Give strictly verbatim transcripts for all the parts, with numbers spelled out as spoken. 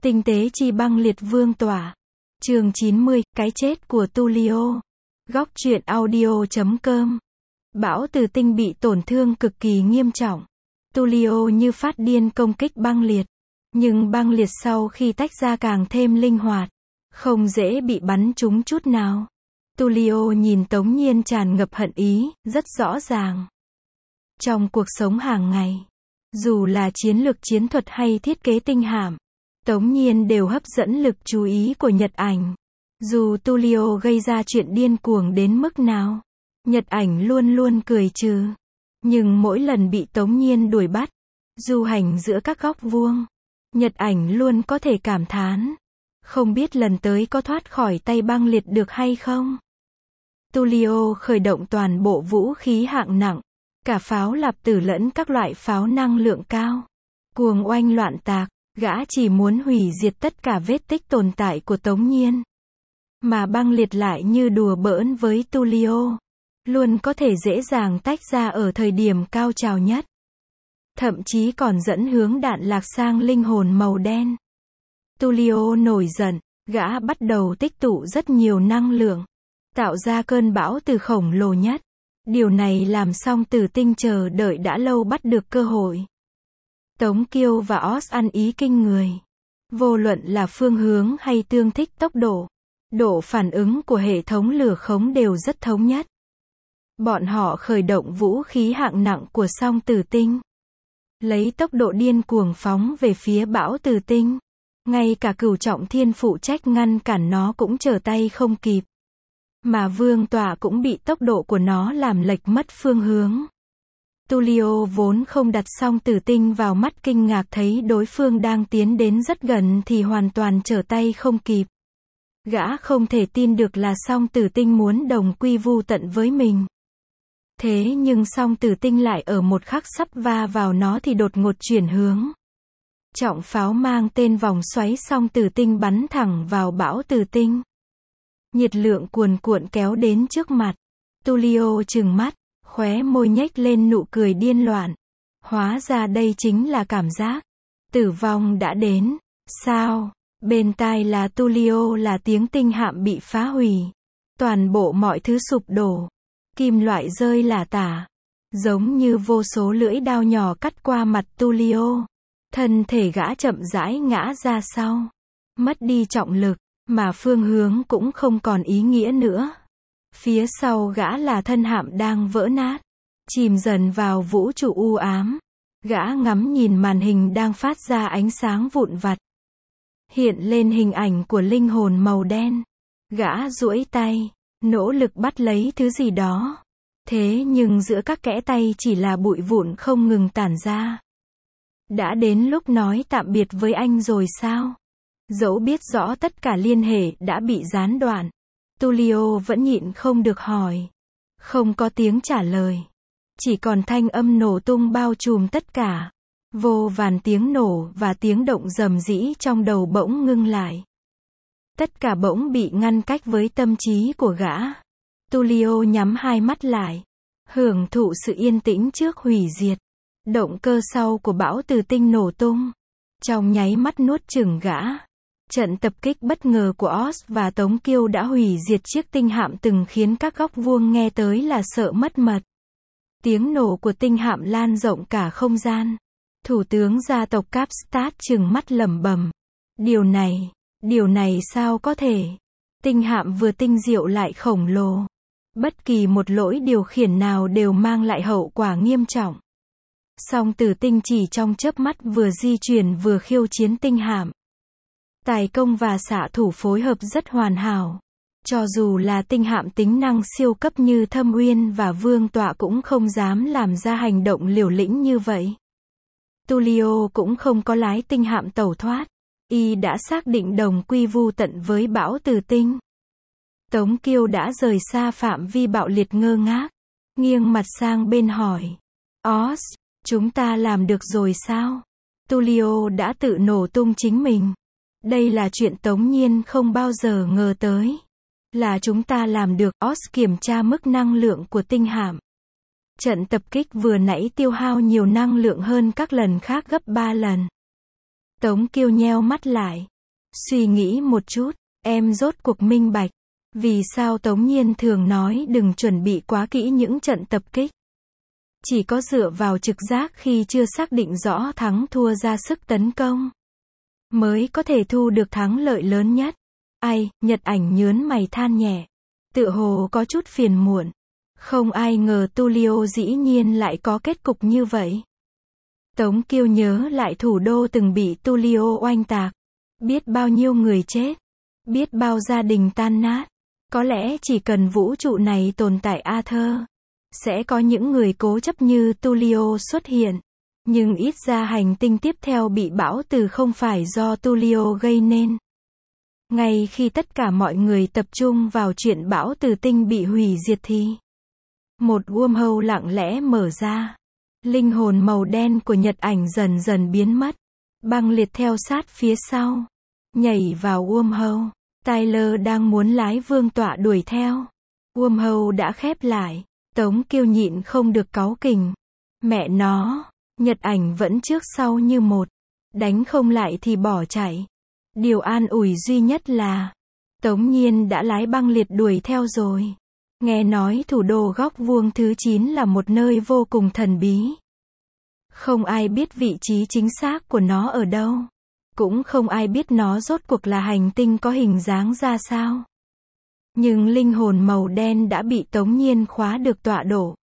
Tinh tế chi băng liệt vương tỏa. Chương chín mươi, cái chết của Tulio. Góc truyện audio chấm com. Bão từ tinh bị tổn thương cực kỳ nghiêm trọng. Tulio như phát điên công kích băng liệt. Nhưng băng liệt sau khi tách ra càng thêm linh hoạt. Không dễ bị bắn trúng chút nào. Tulio nhìn Tống Nhiên tràn ngập hận ý, rất rõ ràng. Trong cuộc sống hàng ngày, dù là chiến lược chiến thuật hay thiết kế tinh hạm, Tống Nhiên đều hấp dẫn lực chú ý của Nhật Ảnh. Dù Tulio gây ra chuyện điên cuồng đến mức nào, Nhật Ảnh luôn luôn cười trừ. Nhưng mỗi lần bị Tống Nhiên đuổi bắt, du hành giữa các góc vuông, Nhật Ảnh luôn có thể cảm thán. Không biết lần tới có thoát khỏi tay băng liệt được hay không? Tulio khởi động toàn bộ vũ khí hạng nặng, cả pháo lạp tử lẫn các loại pháo năng lượng cao. Cuồng oanh loạn tạc, gã chỉ muốn hủy diệt tất cả vết tích tồn tại của Tống Nhiên. Mà băng liệt lại như đùa bỡn với Tulio. Luôn có thể dễ dàng tách ra ở thời điểm cao trào nhất. Thậm chí còn dẫn hướng đạn lạc sang linh hồn màu đen. Tulio nổi giận, gã bắt đầu tích tụ rất nhiều năng lượng, tạo ra cơn bão từ khổng lồ nhất. Điều này làm Song Tử Tinh chờ đợi đã lâu bắt được cơ hội. Tống Kiêu và Oz ăn ý kinh người. Vô luận là phương hướng hay tương thích tốc độ, độ phản ứng của hệ thống lửa khống đều rất thống nhất. Bọn họ khởi động vũ khí hạng nặng của Song Tử Tinh, lấy tốc độ điên cuồng phóng về phía bão Tử Tinh. Ngay cả Cửu Trọng Thiên phụ trách ngăn cản nó cũng trở tay không kịp. Mà vương tỏa cũng bị tốc độ của nó làm lệch mất phương hướng. Tulio vốn không đặt Song Tử Tinh vào mắt, kinh ngạc thấy đối phương đang tiến đến rất gần thì hoàn toàn trở tay không kịp. Gã không thể tin được là Song Tử Tinh muốn đồng quy vu tận với mình. Thế nhưng Song Tử Tinh lại ở một khắc sắp va vào nó thì đột ngột chuyển hướng. Trọng pháo mang tên vòng xoáy Song Tử Tinh bắn thẳng vào bão Tử Tinh. Nhiệt lượng cuồn cuộn kéo đến trước mặt. Tulio trừng mắt, khóe môi nhếch lên nụ cười điên loạn. Hóa ra đây chính là cảm giác tử vong đã đến. Sao? Bên tai là Tulio là tiếng tinh hạm bị phá hủy. Toàn bộ mọi thứ sụp đổ. Kim loại rơi lả tả. Giống như vô số lưỡi dao nhỏ cắt qua mặt Tulio. Thân thể gã chậm rãi ngã ra sau. Mất đi trọng lực, mà phương hướng cũng không còn ý nghĩa nữa. Phía sau gã là thân hạm đang vỡ nát, chìm dần vào vũ trụ u ám. Gã ngắm nhìn màn hình đang phát ra ánh sáng vụn vặt. Hiện lên hình ảnh của linh hồn màu đen. Gã duỗi tay, nỗ lực bắt lấy thứ gì đó. Thế nhưng giữa các kẽ tay chỉ là bụi vụn không ngừng tản ra. Đã đến lúc nói tạm biệt với anh rồi sao? Dẫu biết rõ tất cả liên hệ đã bị gián đoạn, Tulio vẫn nhịn không được hỏi. Không có tiếng trả lời. Chỉ còn thanh âm nổ tung bao trùm tất cả. Vô vàn tiếng nổ và tiếng động rầm rĩ trong đầu bỗng ngưng lại. Tất cả bỗng bị ngăn cách với tâm trí của gã. Tulio nhắm hai mắt lại, hưởng thụ sự yên tĩnh trước hủy diệt. Động cơ sau của bão Tử Tinh nổ tung. Trong nháy mắt nuốt chửng gã. Trận tập kích bất ngờ của Oz và Tống Kiêu đã hủy diệt chiếc tinh hạm từng khiến các góc vuông nghe tới là sợ mất mật. Tiếng nổ của tinh hạm lan rộng cả không gian. Thủ tướng gia tộc Kapstadt trừng mắt lẩm bẩm. Điều này, điều này sao có thể? Tinh hạm vừa tinh diệu lại khổng lồ. Bất kỳ một lỗi điều khiển nào đều mang lại hậu quả nghiêm trọng. Song Tử Tinh chỉ trong chớp mắt vừa di chuyển vừa khiêu chiến tinh hạm. Tài công và xạ thủ phối hợp rất hoàn hảo. Cho dù là tinh hạm tính năng siêu cấp như Thâm Uyên và Vương Tọa cũng không dám làm ra hành động liều lĩnh như vậy. Tulio cũng không có lái tinh hạm tẩu thoát. Y đã xác định đồng quy vu tận với bão Tử Tinh. Tống Kiêu đã rời xa phạm vi bạo liệt ngơ ngác. Nghiêng mặt sang bên hỏi. Oz, chúng ta làm được rồi sao? Tulio đã tự nổ tung chính mình. Đây là chuyện Tống Nhiên không bao giờ ngờ tới. Là chúng ta làm được. Oz kiểm tra mức năng lượng của tinh hạm. Trận tập kích vừa nãy tiêu hao nhiều năng lượng hơn các lần khác gấp ba lần. Tống Kiêu nheo mắt lại. Suy nghĩ một chút, em rốt cuộc minh bạch. Vì sao Tống Nhiên thường nói đừng chuẩn bị quá kỹ những trận tập kích. Chỉ có dựa vào trực giác khi chưa xác định rõ thắng thua ra sức tấn công, mới có thể thu được thắng lợi lớn nhất. Ai, Nhật Ảnh nhớn mày than nhẹ. Tựa hồ có chút phiền muộn. Không ai ngờ Tulio dĩ nhiên lại có kết cục như vậy. Tống Kiêu nhớ lại thủ đô từng bị Tulio oanh tạc. Biết bao nhiêu người chết. Biết bao gia đình tan nát. Có lẽ chỉ cần vũ trụ này tồn tại Arthur, sẽ có những người cố chấp như Tulio xuất hiện. Nhưng ít ra hành tinh tiếp theo bị bão từ không phải do Tulio gây nên. Ngay khi tất cả mọi người tập trung vào chuyện bão từ tinh bị hủy diệt thì một wormhole lặng lẽ mở ra. Linh hồn màu đen của Nhật Ảnh dần dần biến mất. Băng liệt theo sát phía sau. Nhảy vào wormhole. Tyler đang muốn lái vương tọa đuổi theo. Wormhole đã khép lại. Tống Kiêu nhịn không được cáu kỉnh. Mẹ nó, Nhật Ảnh vẫn trước sau như một. Đánh không lại thì bỏ chạy. Điều an ủi duy nhất là Tống Nhiên đã lái băng liệt đuổi theo rồi. Nghe nói thủ đô góc vuông thứ chín là một nơi vô cùng thần bí. Không ai biết vị trí chính xác của nó ở đâu. Cũng không ai biết nó rốt cuộc là hành tinh có hình dáng ra sao. Nhưng linh hồn màu đen đã bị Tống Nhiên khóa được tọa độ.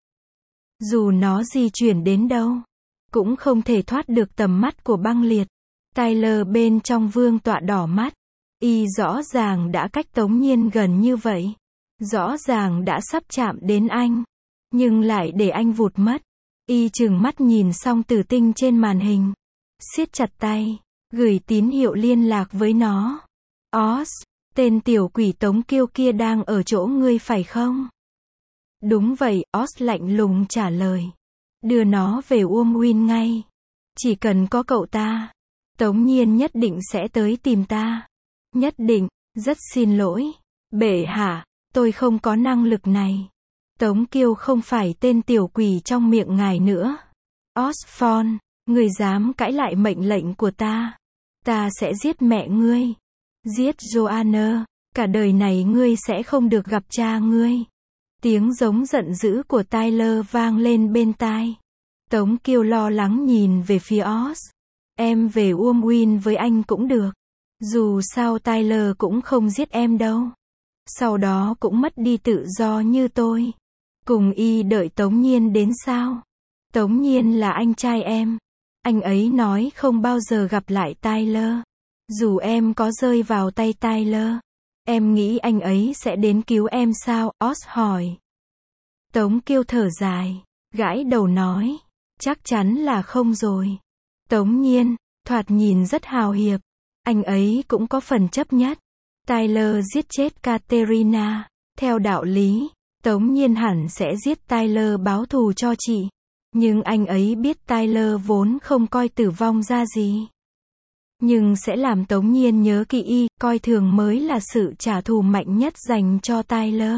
Dù nó di chuyển đến đâu, cũng không thể thoát được tầm mắt của băng liệt. Tyler bên trong vương tọa đỏ mắt. Y rõ ràng đã cách Tống Nhiên gần như vậy. Rõ ràng đã sắp chạm đến anh. Nhưng lại để anh vụt mất. Y trừng mắt nhìn xong tử tinh trên màn hình. Siết chặt tay. Gửi tín hiệu liên lạc với nó. Oz, tên tiểu quỷ Tống Kiêu kia đang ở chỗ ngươi phải không? Đúng vậy, Oz lạnh lùng trả lời. Đưa nó về Womwin ngay. Chỉ cần có cậu ta, Tống Nhiên nhất định sẽ tới tìm ta. Nhất định, rất xin lỗi. Bệ hạ, tôi không có năng lực này. Tống Kiêu không phải tên tiểu quỷ trong miệng ngài nữa. Osborn, người dám cãi lại mệnh lệnh của ta. Ta sẽ giết mẹ ngươi. Giết Joanna. Cả đời này ngươi sẽ không được gặp cha ngươi. Tiếng giống giận dữ của Tyler vang lên bên tai. Tống Kiêu lo lắng nhìn về phía Oz. Em về Womwin với anh cũng được. Dù sao Tyler cũng không giết em đâu. Sau đó cũng mất đi tự do như tôi. Cùng y đợi Tống Nhiên đến sao? Tống Nhiên là anh trai em. Anh ấy nói không bao giờ gặp lại Tyler. Dù em có rơi vào tay Tyler, em nghĩ anh ấy sẽ đến cứu em sao? Oz hỏi. Tống Kiêu thở dài, gãi đầu nói. Chắc chắn là không rồi. Tống Nhiên, thoạt nhìn rất hào hiệp. Anh ấy cũng có phần chấp nhất. Tyler giết chết Katerina. Theo đạo lý, Tống Nhiên hẳn sẽ giết Tyler báo thù cho chị. Nhưng anh ấy biết Tyler vốn không coi tử vong ra gì. Nhưng sẽ làm Tống Nhiên nhớ kỹ y, coi thường mới là sự trả thù mạnh nhất dành cho Tyler.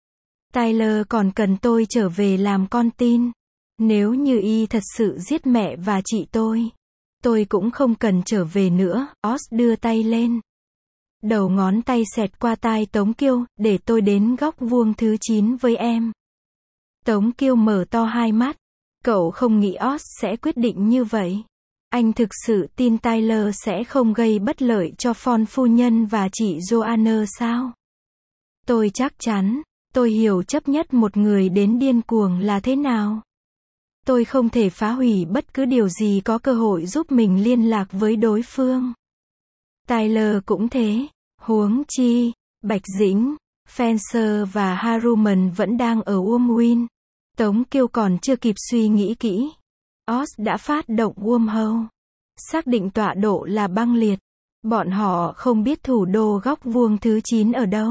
Tyler còn cần tôi trở về làm con tin. Nếu như y thật sự giết mẹ và chị tôi, tôi cũng không cần trở về nữa. Oz đưa tay lên. Đầu ngón tay xẹt qua tai Tống Kiêu, để tôi đến góc vuông thứ chín với em. Tống Kiêu mở to hai mắt. Cậu không nghĩ Oz sẽ quyết định như vậy. Anh thực sự tin Tyler sẽ không gây bất lợi cho Fon phu nhân và chị Joanna sao? Tôi chắc chắn, tôi hiểu chấp nhất một người đến điên cuồng là thế nào. Tôi không thể phá hủy bất cứ điều gì có cơ hội giúp mình liên lạc với đối phương. Tyler cũng thế. Huống chi, Bạch Dĩnh, Fencer và Haruman vẫn đang ở Womwin. Tống Kiêu còn chưa kịp suy nghĩ kỹ. Oz đã phát động wormhole. Xác định tọa độ là băng liệt. Bọn họ không biết thủ đô góc vuông thứ chín ở đâu.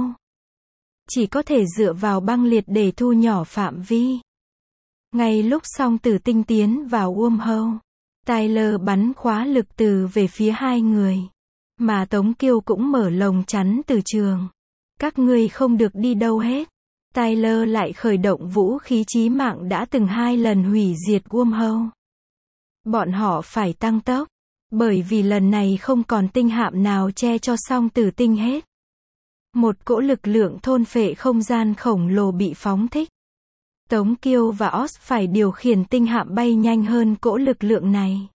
Chỉ có thể dựa vào băng liệt để thu nhỏ phạm vi. Ngay lúc song tử tinh tiến vào wormhole, Tyler bắn khóa lực từ về phía hai người. Mà Tống Kiêu cũng mở lồng chắn từ trường. Các ngươi không được đi đâu hết. Tyler lại khởi động vũ khí chí mạng đã từng hai lần hủy diệt wormhole. Bọn họ phải tăng tốc. Bởi vì lần này không còn tinh hạm nào che cho Song Tử Tinh hết. Một cỗ lực lượng thôn phệ không gian khổng lồ bị phóng thích. Tống Kiêu và Oz phải điều khiển tinh hạm bay nhanh hơn cỗ lực lượng này.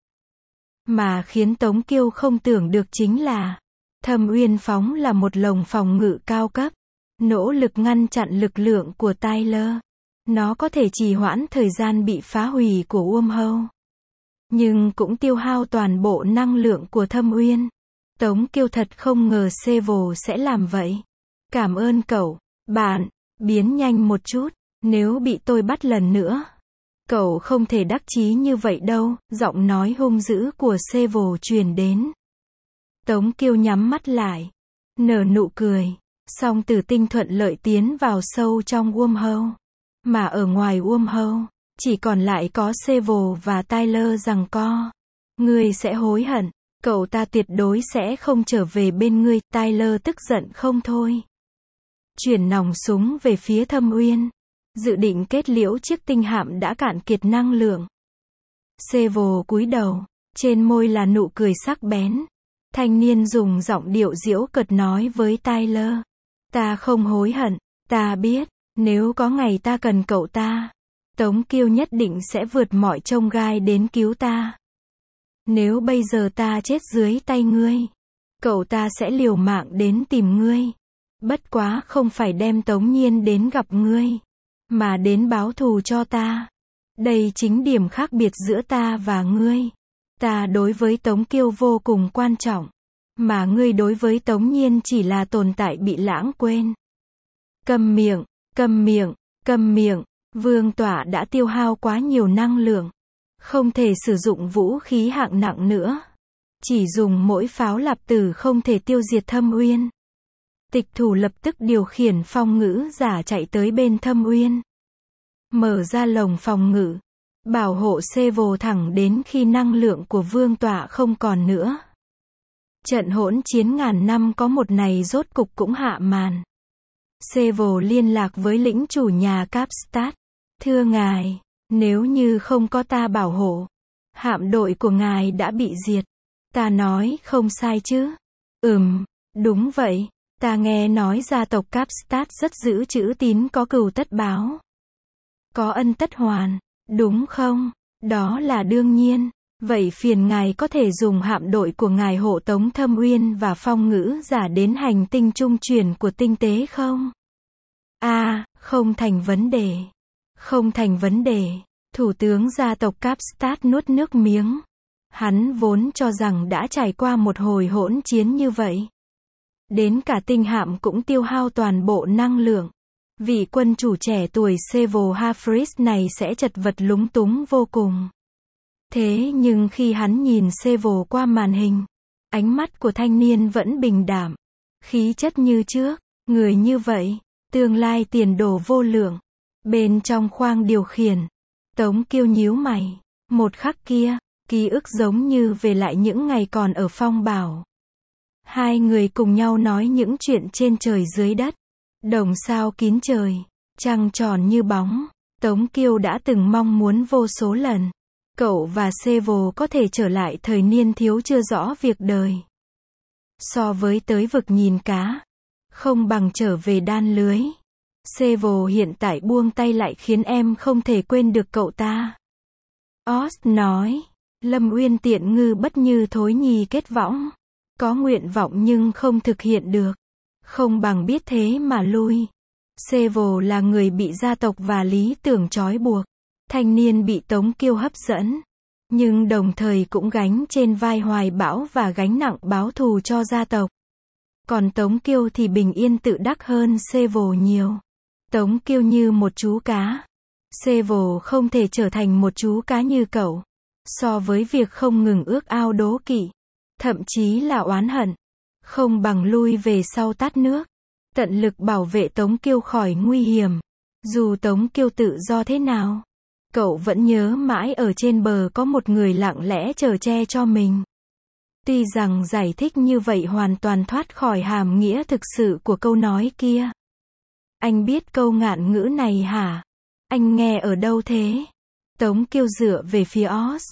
Mà khiến Tống Kiêu không tưởng được chính là, Thâm Uyên phóng là một lồng phòng ngự cao cấp, nỗ lực ngăn chặn lực lượng của Tyler. Nó có thể trì hoãn thời gian bị phá hủy của Wormhole, nhưng cũng tiêu hao toàn bộ năng lượng của Thâm Uyên. Tống Kiêu thật không ngờ Seville sẽ làm vậy. Cảm ơn cậu, bạn, biến nhanh một chút, nếu bị tôi bắt lần nữa. Cậu không thể đắc chí như vậy đâu, giọng nói hung dữ của Seville truyền đến. Tống Kiêu nhắm mắt lại, nở nụ cười. Song Tử Tinh thuận lợi tiến vào sâu trong Wormhole. Mà ở ngoài Wormhole, chỉ còn lại có Seville và Tyler giằng co. Ngươi sẽ hối hận, cậu ta tuyệt đối sẽ không trở về bên ngươi. Tyler tức giận không thôi. Chuyển nòng súng về phía Thâm Uyên. Dự định kết liễu chiếc tinh hạm đã cạn kiệt năng lượng. Seville cúi đầu, trên môi là nụ cười sắc bén. Thanh niên dùng giọng điệu giễu cợt nói với Tyler. Ta không hối hận, ta biết, nếu có ngày ta cần cậu ta, Tống Kiêu nhất định sẽ vượt mọi chông gai đến cứu ta. Nếu bây giờ ta chết dưới tay ngươi, cậu ta sẽ liều mạng đến tìm ngươi. Bất quá không phải đem Tống Nhiên đến gặp ngươi, mà đến báo thù cho ta. Đây chính điểm khác biệt giữa ta và ngươi. Ta đối với Tống Kiêu vô cùng quan trọng, mà ngươi đối với Tống Nhiên chỉ là tồn tại bị lãng quên. Câm miệng, câm miệng, câm miệng. Vương Tỏa đã tiêu hao quá nhiều năng lượng, không thể sử dụng vũ khí hạng nặng nữa. Chỉ dùng mỗi pháo lạp tử không thể tiêu diệt Thâm Uyên. Tịch Thủ lập tức điều khiển phong ngữ giả chạy tới bên Thâm Uyên. Mở ra lồng phòng ngự, bảo hộ Seville thẳng đến khi năng lượng của Vương Tỏa không còn nữa. Trận hỗn chiến ngàn năm có một này rốt cục cũng hạ màn. Seville liên lạc với lĩnh chủ nhà Kapstadt. Thưa ngài, nếu như không có ta bảo hộ, hạm đội của ngài đã bị diệt. Ta nói không sai chứ? Ừm, đúng vậy. Ta nghe nói gia tộc Kapstadt rất giữ chữ tín, có cừu tất báo, có ân tất hoàn, đúng không? Đó là đương nhiên. Vậy phiền ngài có thể dùng hạm đội của ngài hộ tống Thâm Uyên và phong ngữ giả đến hành tinh trung chuyển của tinh tế không? À, không thành vấn đề. Không thành vấn đề. Thủ tướng gia tộc Kapstadt nuốt nước miếng. Hắn vốn cho rằng đã trải qua một hồi hỗn chiến như vậy, đến cả tinh hạm cũng tiêu hao toàn bộ năng lượng. Vị quân chủ trẻ tuổi Seville Harfris này sẽ chật vật lúng túng vô cùng. Thế nhưng khi hắn nhìn Seville qua màn hình, ánh mắt của thanh niên vẫn bình đạm, khí chất như trước. Người như vậy, tương lai tiền đồ vô lượng. Bên trong khoang điều khiển, Tống Kiêu nhíu mày. Một khắc kia, ký ức giống như về lại những ngày còn ở Phong Bảo. Hai người cùng nhau nói những chuyện trên trời dưới đất. Đồng sao kín trời, trăng tròn như bóng. Tống Kiêu đã từng mong muốn vô số lần. Cậu và Seville có thể trở lại thời niên thiếu chưa rõ việc đời. So với tới vực nhìn cá, không bằng trở về đan lưới. Seville hiện tại buông tay lại khiến em không thể quên được cậu ta. Oz nói, Lâm Uyên tiện ngư bất như thối nhì kết võng. Có nguyện vọng nhưng không thực hiện được. Không bằng biết thế mà lui. Seville là người bị gia tộc và lý tưởng trói buộc. Thanh niên bị Tống Kiêu hấp dẫn, nhưng đồng thời cũng gánh trên vai hoài bão và gánh nặng báo thù cho gia tộc. Còn Tống Kiêu thì bình yên tự đắc hơn Seville nhiều. Tống Kiêu như một chú cá. Seville không thể trở thành một chú cá như cậu. So với việc không ngừng ước ao đố kỵ, thậm chí là oán hận, không bằng lui về sau tát nước. Tận lực bảo vệ Tống Kiêu khỏi nguy hiểm. Dù Tống Kiêu tự do thế nào, cậu vẫn nhớ mãi ở trên bờ có một người lặng lẽ chở che cho mình. Tuy rằng giải thích như vậy hoàn toàn thoát khỏi hàm nghĩa thực sự của câu nói kia. Anh biết câu ngạn ngữ này hả? Anh nghe ở đâu thế? Tống Kiêu dựa về phía Oz.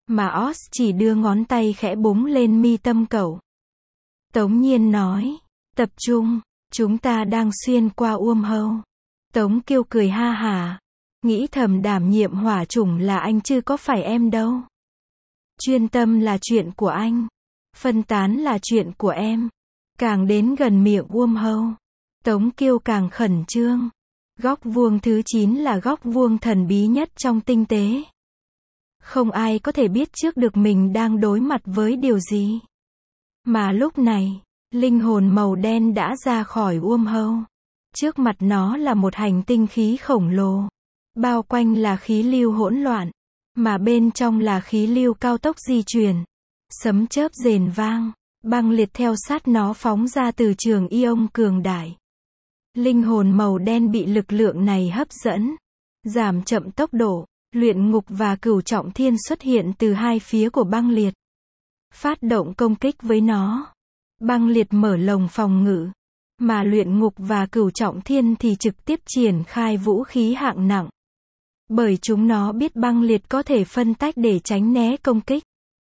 mà Oz chỉ đưa ngón tay khẽ búng lên mi tâm cậu. Tống Nhiên nói, tập trung, chúng ta đang xuyên qua Uôm Hâu. Tống Kiêu cười ha hả, nghĩ thầm đảm nhiệm hỏa chủng là anh chứ có phải em đâu. Chuyên tâm là chuyện của anh, phân tán là chuyện của em. Càng đến gần miệng Uôm Hâu, Tống Kiêu càng khẩn trương. Góc vuông thứ chín là góc vuông thần bí nhất trong tinh tế. Không ai có thể biết trước được mình đang đối mặt với điều gì. Mà lúc này, linh hồn màu đen đã ra khỏi Uôm Hâu. Trước mặt nó là một hành tinh khí khổng lồ. Bao quanh là khí lưu hỗn loạn, mà bên trong là khí lưu cao tốc di chuyển. Sấm chớp rền vang, băng liệt theo sát nó phóng ra từ trường ion cường đại. Linh hồn màu đen bị lực lượng này hấp dẫn, giảm chậm tốc độ. Luyện ngục và cửu trọng thiên xuất hiện từ hai phía của băng liệt, phát động công kích với nó. Băng liệt mở lồng phòng ngự, mà luyện ngục và cửu trọng thiên thì trực tiếp triển khai vũ khí hạng nặng. Bởi chúng nó biết băng liệt có thể phân tách để tránh né công kích.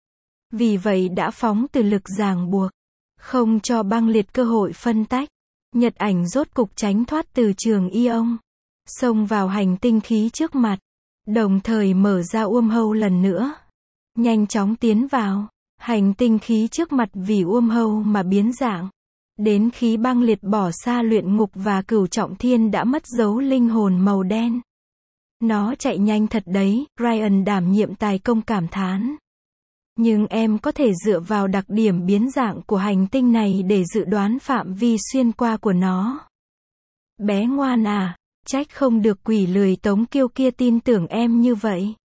Vì vậy đã phóng từ lực ràng buộc, không cho băng liệt cơ hội phân tách. Nhật Ảnh rốt cục tránh thoát từ trường ion, xông vào hành tinh khí trước mặt. Đồng thời mở ra Uôm Hâu lần nữa. Nhanh chóng tiến vào. Hành tinh khí trước mặt vì Uôm Hâu mà biến dạng. Đến khi băng liệt bỏ xa luyện ngục và cửu trọng thiên đã mất dấu linh hồn màu đen. Nó chạy nhanh thật đấy, Ryan đảm nhiệm tài công cảm thán. Nhưng em có thể dựa vào đặc điểm biến dạng của hành tinh này để dự đoán phạm vi xuyên qua của nó. Bé ngoan à. Trách không được quỷ lười Tống Kiêu kia tin tưởng em như vậy.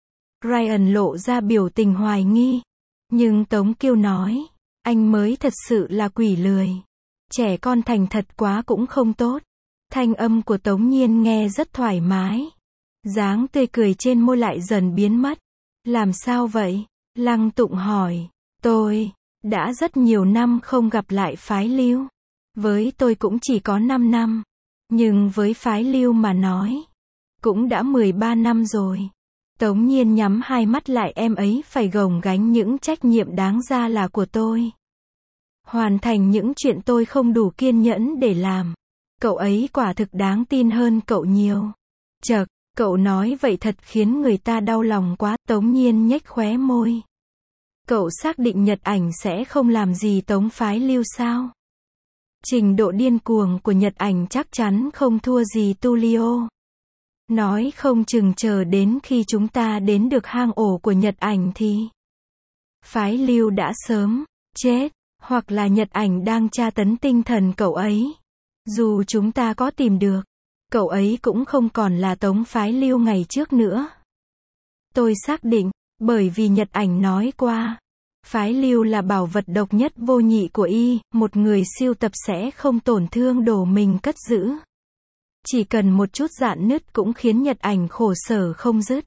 Ryan lộ ra biểu tình hoài nghi. Nhưng Tống Kiêu nói, anh mới thật sự là quỷ lười. Trẻ con thành thật quá cũng không tốt. Thanh âm của Tống Nhiên nghe rất thoải mái. Dáng tươi cười trên môi lại dần biến mất. Làm sao vậy? Lăng Tụng hỏi. Tôi, đã rất nhiều năm không gặp lại phái Lưu. Với tôi cũng chỉ có năm năm. Nhưng với phái Lưu mà nói, cũng đã mười ba năm rồi. Tống Nhiên nhắm hai mắt lại, em ấy phải gồng gánh những trách nhiệm đáng ra là của tôi. Hoàn thành những chuyện tôi không đủ kiên nhẫn để làm. Cậu ấy quả thực đáng tin hơn cậu nhiều. Chậc, cậu nói vậy thật khiến người ta đau lòng quá. Tống Nhiên nhếch khóe môi. Cậu xác định Nhật Ảnh sẽ không làm gì Tống phái Lưu sao? Trình độ điên cuồng của Nhật Ảnh chắc chắn không thua gì Tulio. Nói không chừng chờ đến khi chúng ta đến được hang ổ của Nhật Ảnh thì phái Lưu đã sớm chết, hoặc là Nhật Ảnh đang tra tấn tinh thần cậu ấy. Dù chúng ta có tìm được, cậu ấy cũng không còn là Tống phái Lưu ngày trước nữa. Tôi xác định, bởi vì Nhật Ảnh nói qua. Phái Lưu là bảo vật độc nhất vô nhị của y, một người siêu tập sẽ không tổn thương đồ mình cất giữ. Chỉ cần một chút rạn nứt cũng khiến Nhật Ảnh khổ sở không dứt.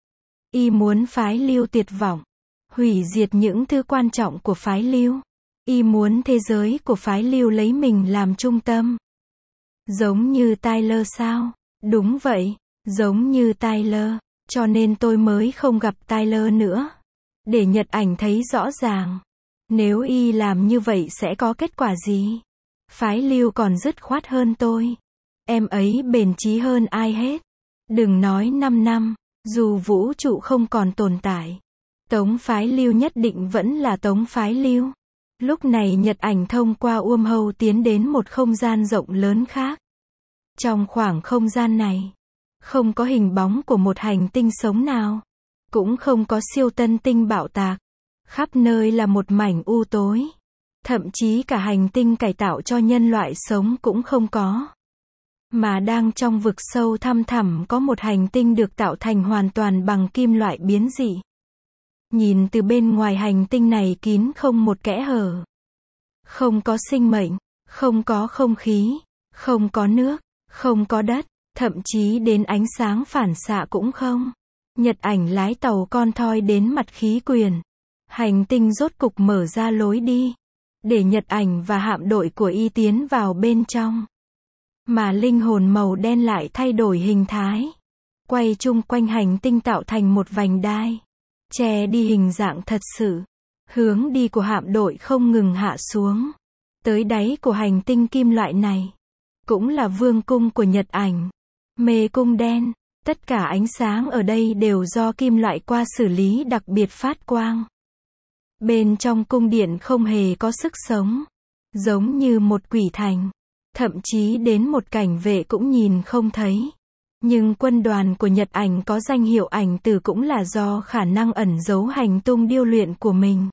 Y muốn phái Lưu tuyệt vọng, hủy diệt những thứ quan trọng của phái Lưu. Y muốn thế giới của phái Lưu lấy mình làm trung tâm. Giống như Tyler sao? Đúng vậy, giống như Tyler, cho nên tôi mới không gặp Tyler nữa. Để Nhật Ảnh thấy rõ ràng, nếu y làm như vậy sẽ có kết quả gì? Phái Lưu còn dứt khoát hơn tôi. Em ấy bền chí hơn ai hết. Đừng nói năm năm, dù vũ trụ không còn tồn tại, Tống phái Lưu nhất định vẫn là Tống phái Lưu. Lúc này Nhật Ảnh thông qua Uôm Hâu tiến đến một không gian rộng lớn khác. Trong khoảng không gian này, không có hình bóng của một hành tinh sống nào. Cũng không có siêu tân tinh bạo tạc. Khắp nơi là một mảnh u tối. Thậm chí cả hành tinh cải tạo cho nhân loại sống cũng không có. Mà đang trong vực sâu thăm thẳm có một hành tinh được tạo thành hoàn toàn bằng kim loại biến dị. Nhìn từ bên ngoài hành tinh này kín không một kẽ hở. Không có sinh mệnh, không có không khí, không có nước, không có đất, thậm chí đến ánh sáng phản xạ cũng không. Nhật Ảnh lái tàu con thoi đến mặt khí quyển. Hành tinh rốt cục mở ra lối đi, để Nhật Ảnh và hạm đội của y tiến vào bên trong. Mà linh hồn màu đen lại thay đổi hình thái, quay chung quanh hành tinh tạo thành một vành đai. che đi hình dạng thật sự. Hướng đi của hạm đội không ngừng hạ xuống. Tới đáy của hành tinh kim loại này. Cũng là vương cung của Nhật Ảnh. Mê cung đen. Tất cả ánh sáng ở đây đều do kim loại qua xử lý đặc biệt phát quang. Bên trong cung điện không hề có sức sống. Giống như một quỷ thành. Thậm chí đến một cảnh vệ cũng nhìn không thấy. Nhưng quân đoàn của Nhật Ảnh có danh hiệu ảnh tử cũng là do khả năng ẩn giấu hành tung điêu luyện của mình.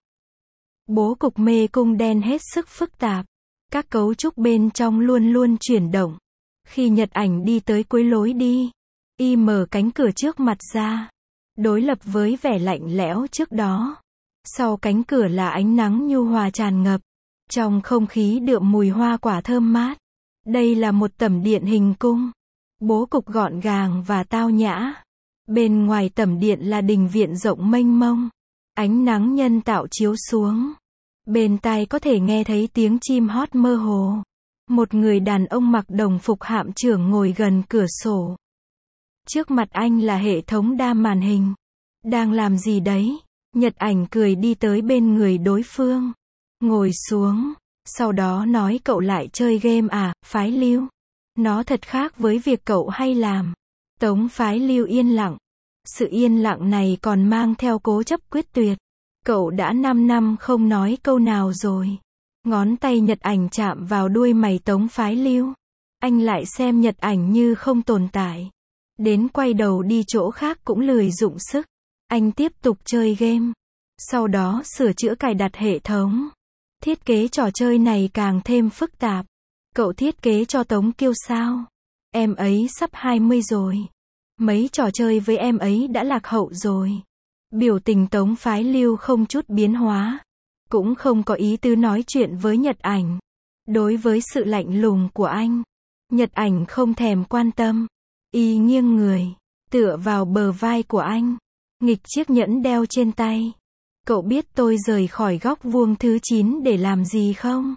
Bố cục mê cung đen hết sức phức tạp. Các cấu trúc bên trong luôn luôn chuyển động. Khi Nhật Ảnh đi tới cuối lối đi, y mở cánh cửa trước mặt ra. Đối lập với vẻ lạnh lẽo trước đó. Sau cánh cửa là ánh nắng nhu hòa tràn ngập. Trong không khí đượm mùi hoa quả thơm mát. Đây là một tẩm điện hình cung. Bố cục gọn gàng và tao nhã. Bên ngoài tẩm điện là đình viện rộng mênh mông. Ánh nắng nhân tạo chiếu xuống. Bên tai có thể nghe thấy tiếng chim hót mơ hồ. Một người đàn ông mặc đồng phục hạm trưởng ngồi gần cửa sổ. Trước mặt anh là hệ thống đa màn hình. Đang làm gì đấy? Nhật Ảnh cười đi tới bên người đối phương. Ngồi xuống. Sau đó nói cậu lại chơi game à, Phái Lưu. Nó thật khác với việc cậu hay làm. Tống Phái Lưu yên lặng. Sự yên lặng này còn mang theo cố chấp quyết tuyệt. Cậu đã năm năm không nói câu nào rồi. Ngón tay Nhật Ảnh chạm vào đuôi mày Tống Phái Lưu. Anh lại xem Nhật Ảnh như không tồn tại. Đến quay đầu đi chỗ khác cũng lười dụng sức. Anh tiếp tục chơi game. Sau đó sửa chữa cài đặt hệ thống. Thiết kế trò chơi này càng thêm phức tạp. Cậu thiết kế cho Tống Kiêu sao? Em ấy sắp hai mươi rồi. Mấy trò chơi với em ấy đã lạc hậu rồi. Biểu tình Tống Phái Lưu không chút biến hóa. Cũng không có ý tứ nói chuyện với Nhật Ảnh. Đối với sự lạnh lùng của anh, Nhật Ảnh không thèm quan tâm. Y nghiêng người, tựa vào bờ vai của anh. Nghịch chiếc nhẫn đeo trên tay. Cậu biết tôi rời khỏi góc vuông thứ chín để làm gì không?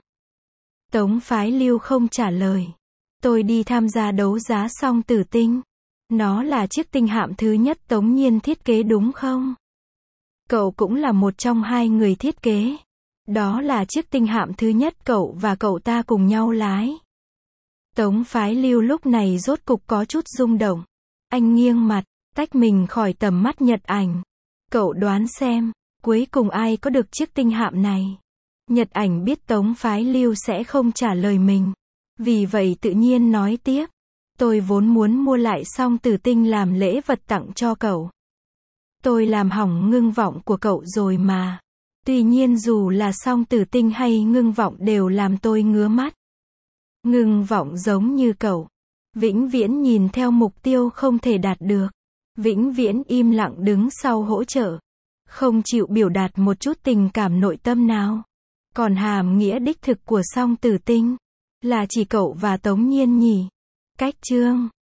Tống Phái Lưu không trả lời. Tôi đi tham gia đấu giá Song Tử Tinh. Nó là chiếc tinh hạm thứ nhất Tống Nhiên thiết kế đúng không? Cậu cũng là một trong hai người thiết kế. Đó là chiếc tinh hạm thứ nhất cậu và cậu ta cùng nhau lái. Tống Phái Lưu lúc này rốt cục có chút rung động. Anh nghiêng mặt, tách mình khỏi tầm mắt Nhật Ảnh. Cậu đoán xem, cuối cùng ai có được chiếc tinh hạm này? Nhật Ảnh biết Tống Phái Lưu sẽ không trả lời mình. Vì vậy tự nhiên nói tiếp. Tôi vốn muốn mua lại Song Tử Tinh làm lễ vật tặng cho cậu. Tôi làm hỏng ngưng vọng của cậu rồi mà. Tuy nhiên dù là Song Tử Tinh hay ngưng vọng đều làm tôi ngứa mắt. Ngưng vọng giống như cậu. Vĩnh viễn nhìn theo mục tiêu không thể đạt được. Vĩnh viễn im lặng đứng sau hỗ trợ. Không chịu biểu đạt một chút tình cảm nội tâm nào. Còn hàm nghĩa đích thực của Song Tử Tinh là chỉ cậu và Tống Nhiên nhỉ? Cách chương